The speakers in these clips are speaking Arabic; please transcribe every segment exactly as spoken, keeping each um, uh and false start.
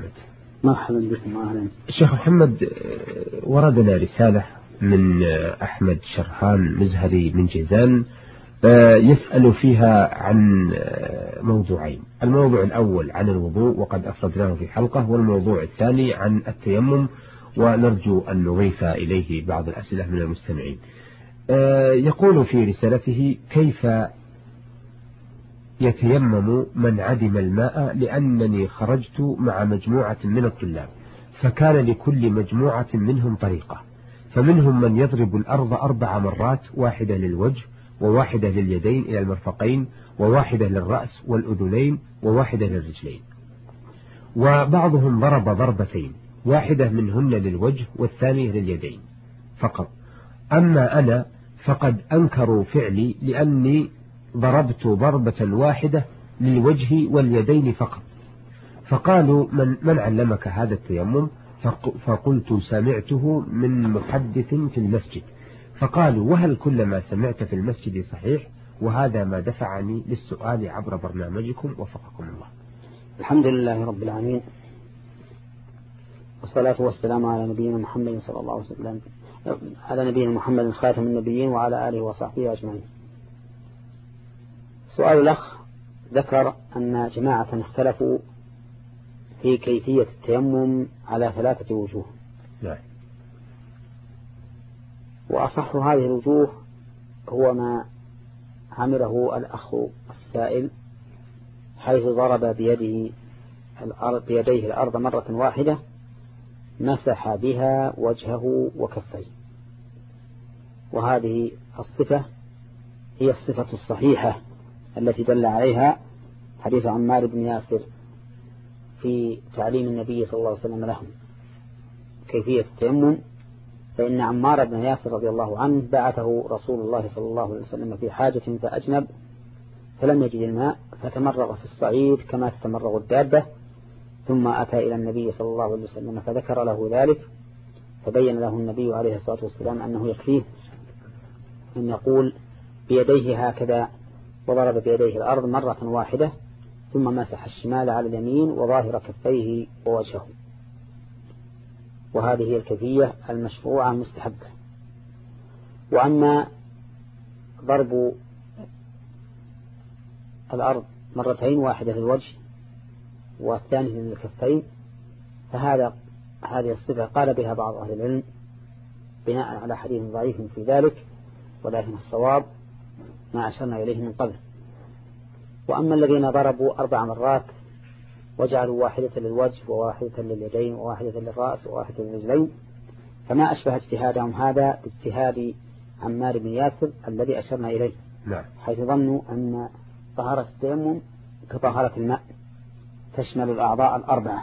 محمد. مرحبا بكم. أهلا. الشيخ محمد، وردنا رسالة من أحمد شرحان مزهري من جيزان يسأل فيها عن موضوعين. الموضوع الأول عن الوضوء وقد أفردناه في حلقة، والموضوع الثاني عن التيمم، ونرجو أن نضيف إليه بعض الأسئلة من المستمعين. يقول في رسالته: كيف يتيمم من عدم الماء؟ لأنني خرجت مع مجموعة من الطلاب، فكان لكل مجموعة منهم طريقة، فمنهم من يضرب الأرض أربع مرات، واحدة للوجه وواحدة لليدين إلى المرفقين وواحدة للرأس والأذنين وواحدة للرجلين، وبعضهم ضرب ضربتين، واحدة منهن للوجه والثانية لليدين فقط. أما أنا فقد أنكروا فعلي، لأني ضربت ضربة واحدة للوجه واليدين فقط، فقالوا: من, من علمك هذا التيمم؟ فقلت: سمعته من محدث في المسجد. فقالوا: وهل كل ما سمعت في المسجد صحيح؟ وهذا ما دفعني للسؤال عبر برنامجكم، وفقكم الله. الحمد لله رب العالمين، والصلاة والسلام على نبينا محمد صلى الله عليه وسلم، على نبينا محمد خاتم النبيين وعلى آله وصحبه أجمعين. سؤال الأخ ذكر أن جماعة اختلفوا في كيفية التيمم على ثلاثة وجوه. لا. وأصح هذه الوجوه هو ما عمله الأخ السائل، حيث ضرب بيده الأرض بيديه الأرض مرة واحدة، مسح بها وجهه وكفيه. وهذه الصفة هي الصفة الصحيحة التي دل عليها حديث عمار بن ياسر في تعليم النبي صلى الله عليه وسلم لهم كيفية التيمم. فإن عمار بن ياسر رضي الله عنه بعثه رسول الله صلى الله عليه وسلم في حاجة فأجنب، فلم يجد الماء، فتمرغ في الصعيد كما تتمرغ الدابة، ثم أتى إلى النبي صلى الله عليه وسلم فذكر له ذلك، فبين له النبي عليه الصلاة والسلام أنه يكفيه أن يقول بيديه هكذا، وضرب بيديه الأرض مرة واحدة، ثم مسح الشمال على اليمين وظاهر كفيه ووجهه. وهذه هي الكيفية المشروعة المستحبة. وأما ضرب الأرض مرتين، واحدة للوجه والثانية للكفين، فهذا هذه الصفة قال بها بعض أهل العلم بناء على حديث ضعيف في ذلك، ولكن الصواب ما أشرنا إليه من قبل. وأما الذين ضربوا أربع مرات وجعلوا واحدة للوجه وواحدة لليدين وواحدة للرأس وواحدة للرجلين، فما أشبه اجتهادهم هذا باجتهاد عمار بن ياسر الذي أشرنا إليه. لا. حيث ظنوا أن طهارة التيمم كطهارة الماء تشمل الأعضاء الأربعة،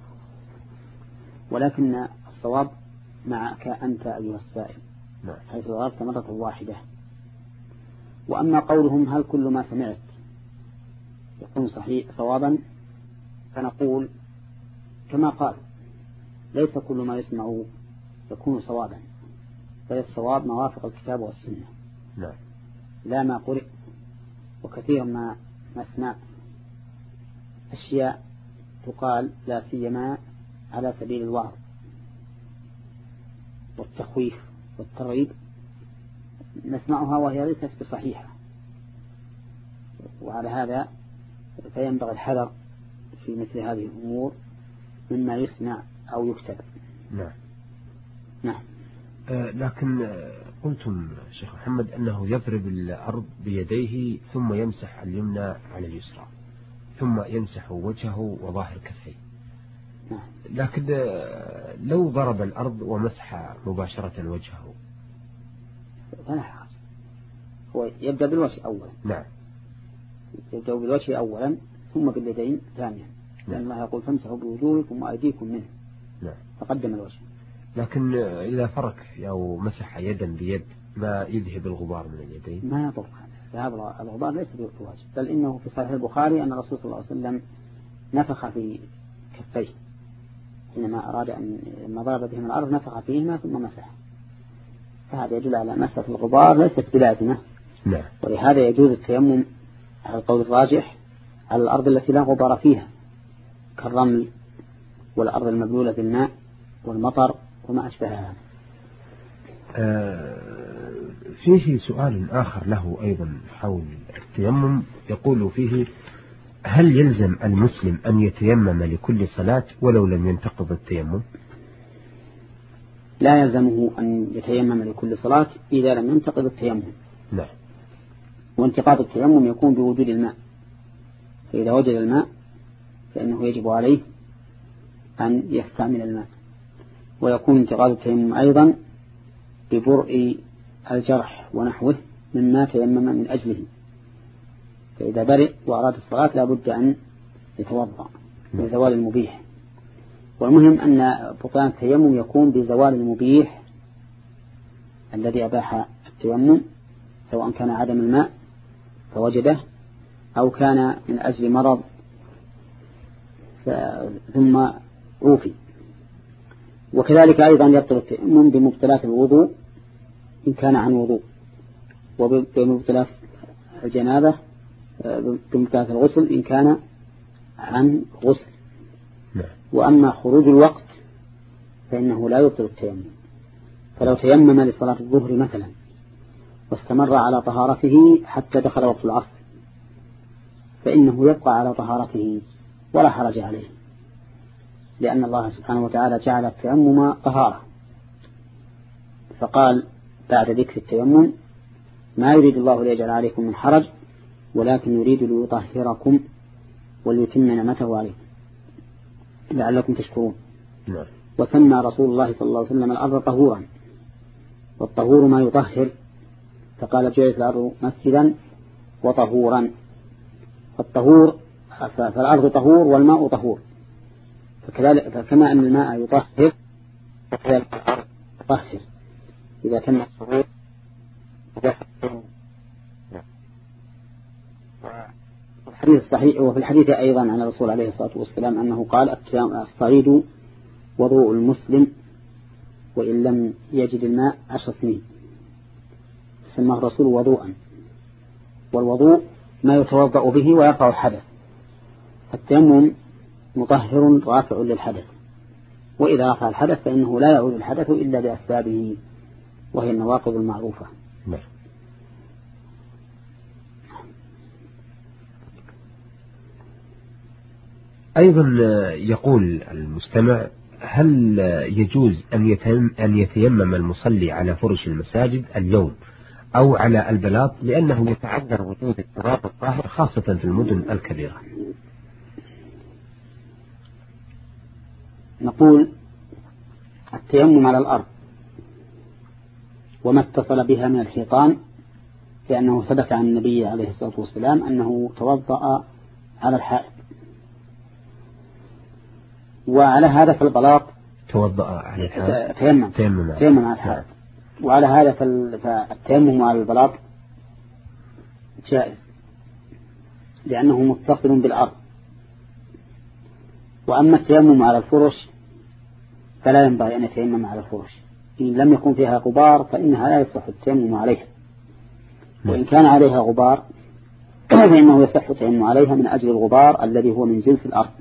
ولكن الصواب معك أنت أيها السائل، حيث ضربت مرة واحدة. وأما قولهم هل كل ما سمعت يكون صحيح صوابا، فنقول كما قال: ليس كل ما يسمع يكون صوابا، بل الصواب ما وافق الكتاب والسنة. لا, لا ما قرئ. وكثير ما نسمع أشياء تقال لا سيما على سبيل الوعظ والتخويف والترغيب، نسمعها وهي ليست بصحيحة، وعلى هذا فينبغي الحذر في مثل هذه الأمور مما يسمع أو يكتب. نعم. نعم. آه لكن آه قلتم شيخ محمد أنه يضرب الأرض بيديه ثم يمسح اليمنى على اليسرى، ثم يمسح وجهه وظاهر كفيه. نعم. لكن آه لو ضرب الأرض ومسح مباشرة وجهه فلا حرج، هو يبدأ بالوجه أولا. نعم. يبدأ بالوجه أولا ثم باليدين ثانيا، لأن الله يقول: فامسحوا بوجوهكم وأيديكم منه. نعم. فقدم الوجه. لكن إذا فرق أو مسح يدا بيد ما يذهب الغبار من اليدين؟ ما يضر هذا، ذهاب الغبار ليس بواجب، بل إنه في صحيح البخاري أن الرسول صلى الله عليه وسلم نفخ في كفيه حينما أراد أن لما ضرب بهم الأرض نفخ فيهما ثم مسح، فهذا يدل على مسح الغبار ليست بلازمة. نعم. ولهذا يجوز التيمم على القول الراجح على الأرض التي لا غبار فيها، كالرمل والأرض المبلولة بالماء والمطر وما أشبه هذا. فيه سؤال آخر له أيضا حول التيمم، يقول فيه: هل يلزم المسلم أن يتيمم لكل صلاة ولو لم ينتقض التيمم؟ لا يلزمه أن يتيمم لكل صلاة إذا لم ينتقض التيمم. نعم. وانتقاض التيمم يكون بوجود الماء، فإذا وجد الماء فإنه يجب عليه أن يستعمل الماء. ويكون انتقاض التيمم أيضا ببرء الجرح ونحوه مما تيمم من أجله، فإذا برئ وأراد الصلاة لا بد أن يتوضأ بزوال المبيح. والمهم أن بطلان التيمم يكون بزوال المبيح الذي أباح التيمم، سواء كان عدم الماء فوجده أو كان من أجل مرض ثم عوفي. وكذلك أيضا يبطل التيمم بمبطلات الوضوء إن كان عن وضوء، وبمبطلات الجنابة بمبطلات الغسل إن كان عن غسل. وأما خروج الوقت فإنه لا يبطل التيمم. فلو تيمم لصلاة الظهر مثلا واستمر على طهارته حتى دخل وقت العصر فإنه يبقى على طهارته ولا حرج عليه، لأن الله سبحانه وتعالى جعل التيمم طهارة، فقال بعد ذكر التيمم: ما يريد الله ليجعل عليكم من حرج ولكن يريد ليطهركم وليتم نعمته عليكم لعلكم تشكرون. نعم. وسمى رسول الله صلى الله عليه وسلم الأرض طهورا، والطهور ما يطهر، فقال: جعلت الأرض مسجدا وطهورا. فالطهور فالأرض طهور والماء طهور، فكذلك فكما أن الماء يطهر فكذلك الأرض تطهر إذا تم الطهور. الحديث الصحيح وفي الحديث أيضا عن الرسول عليه الصلاة والسلام أنه قال: الصعيد وضوء المسلم وإن لم يجد الماء عشر سنين. سماه الرسول وضوءا، والوضوء ما يتوضأ به ويرفع الحدث، التيمم مطهر رافع للحدث، وإذا رفع الحدث فإنه لا يعود الحدث إلا بأسبابه وهي النواقض المعروفة. نعم. أيضا يقول المستمع: هل يجوز أن يتيمم المصلي على فرش المساجد اليوم أو على البلاط، لأنه يتعذر وجود التراب الطاهر خاصة في المدن الكبيرة؟ نقول: التيمم على الأرض وما اتصل بها من الحيطان، لأنه ثبت عن النبي عليه الصلاة والسلام أنه توضأ على الحائط، وعلى هذا فالبلاط توضأ على الحائط تيمم تيمم, تيمم على الحائط، وعلى هذا فالتيمم على البلاط جائز لأنه متصل بالأرض. وأما التيمم على الفرش فلا ينبغي أن يتيمم على الفرش، إن لم يكن فيها غبار فإنها لا يصح التيمم عليها، وإن كان عليها غبار فإنه يصح التيمم عليها من أجل الغبار الذي هو من جنس الأرض،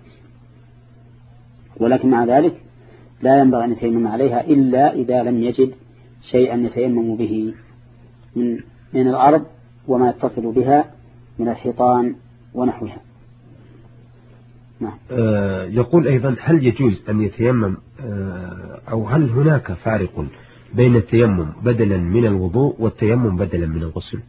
ولكن مع ذلك لا ينبغي أن يتيمم عليها إلا إذا لم يجد شيئا يتيمم به من, من الأرض وما يتصل بها من الحيطان ونحوها. نعم. آه يقول أيضا: هل يجوز أن يتيمم آه أو هل هناك فارق بين التيمم بدلا من الوضوء والتيمم بدلا من الغسل؟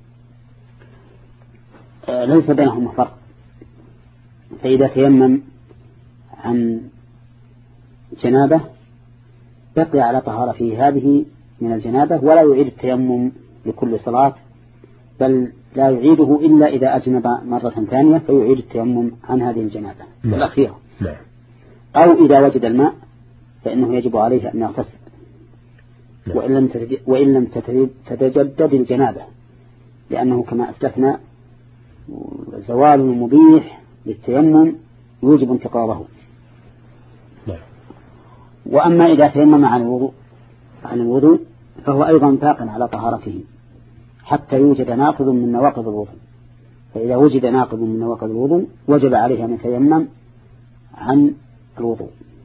آه ليس بينهما فرق. فإذا تيمم عن جنابه بقي على طهارته هذه من الجنابة ولا يعيد التيمم لكل صلاة، بل لا يعيده إلا إذا أجنب مرة ثانية فيعيد التيمم عن هذه الجنابة الأخيرة. نعم. أو إذا وجد الماء فإنه يجب عليه أن يغتسل، وإن لم وإن لم تتجدد الجنابة، لأنه كما أسلفنا زوال مبيح للتيمم يوجب انتقاضه. وأما إذا تيمم عن الوضوء عن الوضوء فهو أيضا باق على طهارته حتى يوجد ناقض من نواقض الوضوء، فإذا وجد ناقض من نواقض الوضوء وجب عليه أن يتيمم عن الوضوء.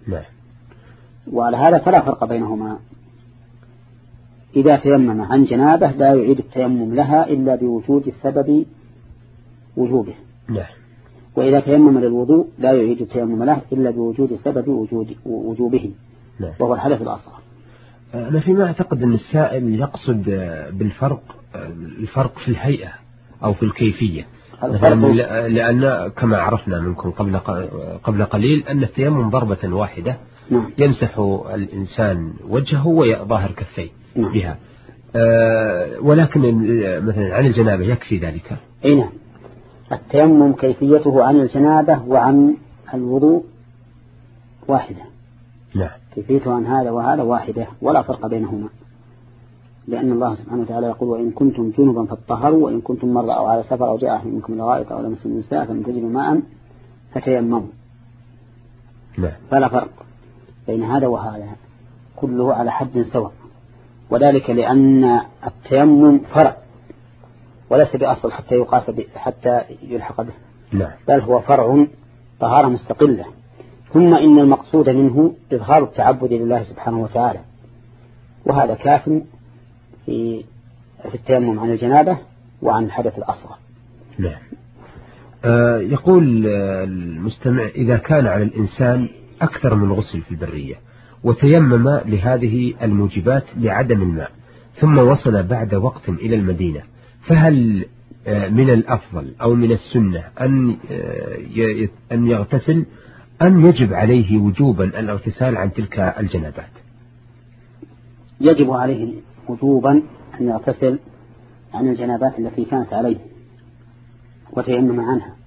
نعم. وعلى هذا فلا فرق بينهما. إذا تيمم عن جنابه لا يعيد التيمم لها إلا بوجود سبب وجوبه. نعم. وإذا تيمم للوضوء لا يعيد التيمم له إلا بوجود سبب وجود وجوبه. نعم. وهو الحدث الأصغر. أنا فيما أعتقد أن السائل يقصد بالفرق الفرق في الهيئة أو في الكيفية، لأن كما عرفنا منكم قبل قبل قليل أن التيمم ضربة واحدة. نعم. يمسح الإنسان وجهه وظاهر كفيه. نعم. بها، أه ولكن مثلا عن الجنابة يكفي ذلك. أي نعم. التيمم كيفيته عن الجنابة وعن الوضوء واحدة. نعم. كيفيته عن هذا وهذا واحدة ولا فرق بينهما، لأن الله سبحانه وتعالى يقول وإن كنتم جنبا فاطهروا وإن كنتم مرضى أو على سفر أو جاء أحد منكم من الغائط أو لمس النساء فلم تجدوا ماء فتيمموا. نعم. فلا فرق بين هذا وهذا، كله على حد سواء، وذلك لأن التيمم فرع وليس بأصل حتى يقاس حتى يلحق به. نعم. بل هو فرع طهارة مستقلة. ثم إن المقصود منه إظهار التعبد لله سبحانه وتعالى، وهذا كاف في في التيمم عن الجنابة وعن الحدث الأصغر. نعم. آه يقول المستمع إذا كان على الإنسان أكثر من غسل في البرية وتيمم لهذه الموجبات لعدم الماء ثم وصل بعد وقت إلى المدينة، فهل من الأفضل أو من السنة أن أن يغتسل أم يجب عليه وجوبا الاغتسال عن تلك الجنابات؟ يجب عليه وجوبا أن يغتسل عن الجنابات التي كانت عليه وتيمم عنها.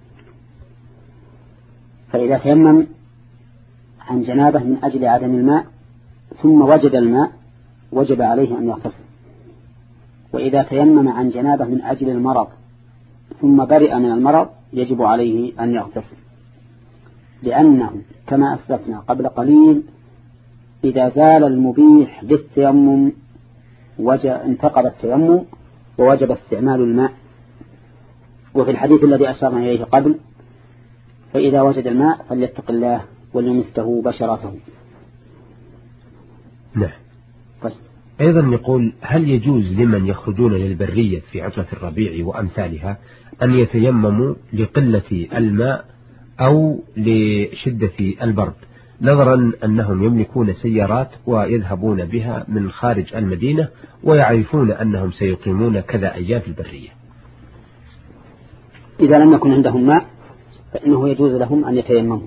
فإذا تيمم عن جنابه من أجل عدم الماء ثم وجد الماء وجب عليه أن يغتسل. وإذا تيمم عن جنابه من أجل المرض ثم برئ من المرض يجب عليه أن يغتسل، لأنه كما أسلفنا قبل قليل إذا زال المبيح للتيمم انتقض التيمم ووجب استعمال الماء. وفي الحديث الذي أشرنا إليه قبل فإذا وجد الماء فليتق الله وليمسه بشرته. نعم. طيب. أيضا يقول هل يجوز لمن يخرجون للبرية في عطلة الربيع وأمثالها أن يتيمموا لقلة الماء أو لشدة البرد، نظرا أنهم يملكون سيارات ويذهبون بها من خارج المدينة ويعرفون أنهم سيقيمون كذا أيام في البرية؟ إذا لم يكن عندهم ماء فإنه يجوز لهم أن يتيمموا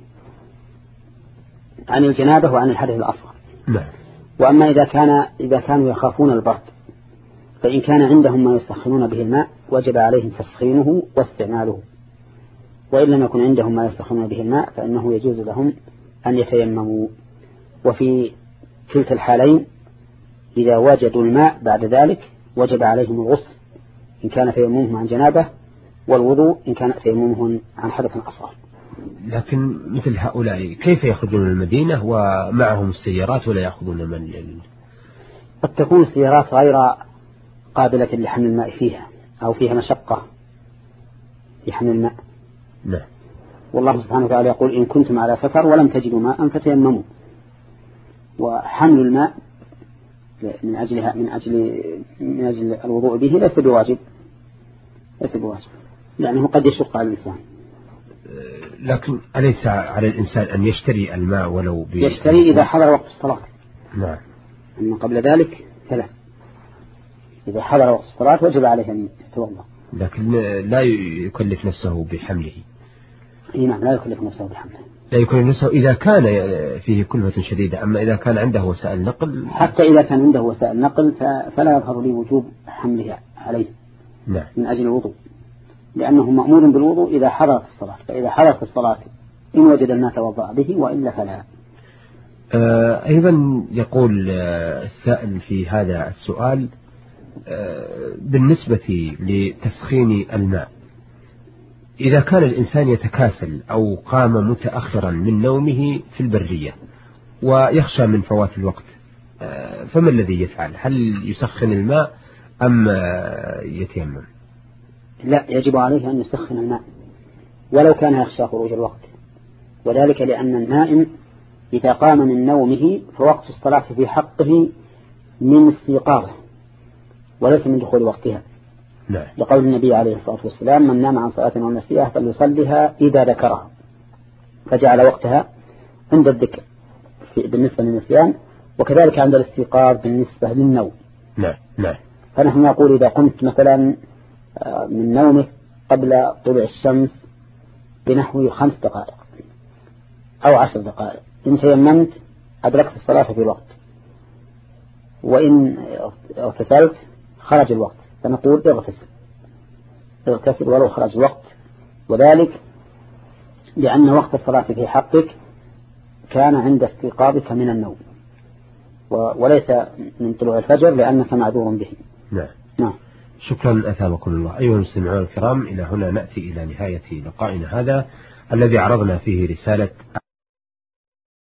عن الجنابة وعن الحدث الأصغر. نعم. وأما إذا كان إذا كانوا يخافون البرد فإن كان عندهم ما يسخنون به الماء وجب عليهم تسخينه واستعماله، وإن لم يكن عندهم ما يسخنون به الماء فإنه يجوز لهم أن يتيمموا. وفي كلتا الحالين إذا وجدوا الماء بعد ذلك وجب عليهم الغسل إن كان تيممهم عن جنابه والوضوء إن كان تيممهم عن حدث أصغر. لكن مثل هؤلاء كيف يخرجون من المدينة ومعهم السيارات ولا يأخذون من؟ قد تكون السيارات غير قابلة لحمل الماء فيها أو فيها مشقة لحمل الماء. نعم. والله سبحانه وتعالى يقول إن كنتم على سفر ولم تجدوا ماء فتيمموا. وحمل الماء من أجلها من أجل من أجل الوضوء به ليس بواجب ليس بواجب لأنه قد يشق على الإنسان. لكن أليس على الإنسان أن يشتري الماء ولو ب... يشتري إذا حضر وقت الصلاة؟ نعم. أما قبل ذلك فلا. إذا حضر وقت الصلاة وجب عليه أن يتوضأ، لكن لا يكلف نفسه بحمله. نعم لا يكلف نفسه بحمله. لا يكلف نفسه إذا كان فيه كلفة شديدة. أما إذا كان عنده وسائل نقل، حتى إذا كان عنده وسائل نقل فلا يظهر لي وجوب حمله عليه. نعم. من أجل الوضوء، لأنه مأمور بالوضوء إذا حضرت الصلاة، فإذا حضرت الصلاة إن وجد الماء توضأ به وإلا فلا. آه أيضا يقول السائل في هذا السؤال آه بالنسبة لتسخين الماء، إذا كان الإنسان يتكاسل أو قام متأخرا من نومه في البرية ويخشى من فوات الوقت، آه فما الذي يفعل؟ هل يسخن الماء أم يتيمم؟ لا، يجب عليه أن يسخن الماء ولو كان يخشى خروج الوقت، وذلك لأن النائم إذا قام من نومه فوقت الصلاة في حقه من استيقاظه وليس من دخول وقتها. نعم. لقول النبي عليه الصلاة والسلام: من نام عن صلاة أو نسيها فليصلها إذا ذكرها، فجعل وقتها عند الذكر بالنسبة للنسيان، وكذلك عند الاستيقاظ بالنسبة للنوم. نعم نعم. فنحن نقول إذا قمت مثلا من نومك قبل طلوع الشمس بنحو خمس دقائق أو عشر دقائق، إن تيممت أدركت الصلاة في الوقت، وإن اغتسلت خرج الوقت، فنقول اغتسل اغتسل ولو خرج الوقت، وذلك لأن وقت الصلاة في حقك كان عند استيقاظك من النوم وليس من طلوع الفجر لأنك معذور به. نعم. نعم. شكرا أثابكم الله. أيها المستمعون الكرام، إلى هنا نأتي إلى نهاية لقائنا هذا الذي عرضنا فيه رسالة